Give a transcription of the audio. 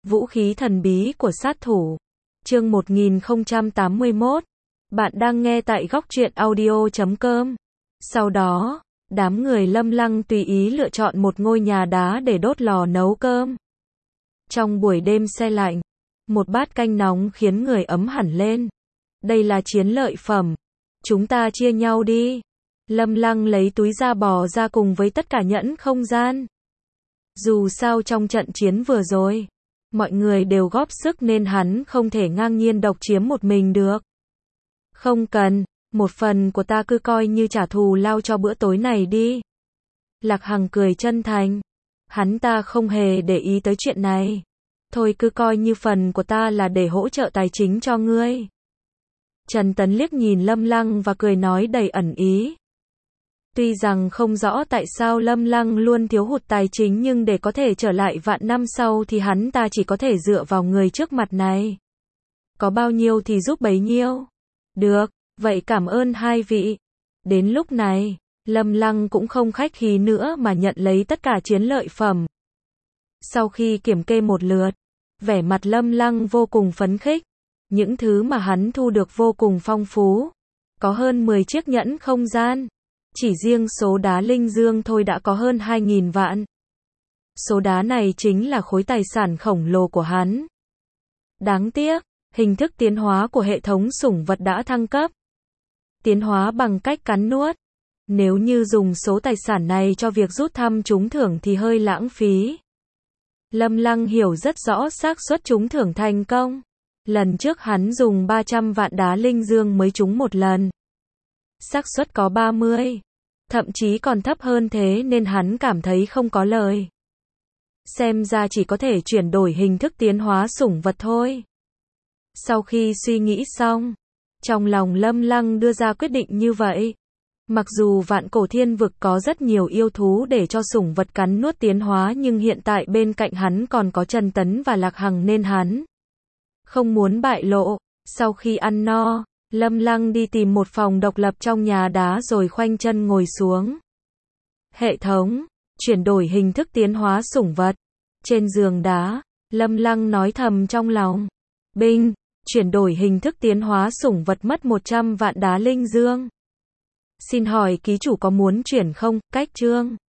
Vũ khí thần bí của sát thủ. Chương 1081. Bạn đang nghe tại góc truyện audio.com. Sau đó, đám người Lâm Lăng tùy ý lựa chọn một ngôi nhà đá để đốt lò nấu cơm. Trong buổi đêm se lạnh, một bát canh nóng khiến người ấm hẳn lên. Đây là chiến lợi phẩm. Chúng ta chia nhau đi. Lâm Lăng lấy túi da bò ra cùng với tất cả nhẫn không gian. Dù sao trong trận chiến vừa rồi, mọi người đều góp sức nên hắn không thể ngang nhiên độc chiếm một mình được. Không cần, một phần của ta cứ coi như trả thù lao cho bữa tối này đi. Lạc Hằng cười chân thành. Hắn ta không hề để ý tới chuyện này. Thôi cứ coi như phần của ta là để hỗ trợ tài chính cho ngươi. Trần Tấn liếc nhìn Lâm Lăng và cười nói đầy ẩn ý. Tuy rằng không rõ tại sao Lâm Lăng luôn thiếu hụt tài chính nhưng để có thể trở lại vạn năm sau thì hắn ta chỉ có thể dựa vào người trước mặt này. Có bao nhiêu thì giúp bấy nhiêu. Được, vậy cảm ơn hai vị. Đến lúc này, Lâm Lăng cũng không khách khí nữa mà nhận lấy tất cả chiến lợi phẩm. Sau khi kiểm kê một lượt, vẻ mặt Lâm Lăng vô cùng phấn khích. Những thứ mà hắn thu được vô cùng phong phú. Có hơn 10 chiếc nhẫn không gian. Chỉ riêng số đá linh dương thôi đã có hơn 2.000 vạn. Số đá này chính là khối tài sản khổng lồ của hắn. Đáng tiếc, hình thức tiến hóa của hệ thống sủng vật đã thăng cấp. Tiến hóa bằng cách cắn nuốt. Nếu như dùng số tài sản này cho việc rút thăm trúng thưởng thì hơi lãng phí. Lâm Lăng hiểu rất rõ xác suất trúng thưởng thành công. Lần trước hắn dùng 300 vạn đá linh dương mới trúng một lần. Xác suất có 30. Thậm chí còn thấp hơn thế nên hắn cảm thấy không có lời. Xem ra chỉ có thể chuyển đổi hình thức tiến hóa sủng vật thôi. Sau khi suy nghĩ xong, trong lòng Lâm Lăng đưa ra quyết định như vậy. Mặc dù vạn cổ thiên vực có rất nhiều yêu thú để cho sủng vật cắn nuốt tiến hóa nhưng hiện tại bên cạnh hắn còn có Trần Tấn và Lạc Hằng nên hắn không muốn bại lộ. Sau khi ăn no, Lâm Lăng đi tìm một phòng độc lập trong nhà đá rồi khoanh chân ngồi xuống. Hệ thống, chuyển đổi hình thức tiến hóa sủng vật. Trên giường đá, Lâm Lăng nói thầm trong lòng. Binh, chuyển đổi hình thức tiến hóa sủng vật mất 100 vạn đá linh dương. Xin hỏi ký chủ có muốn chuyển không? Cách chương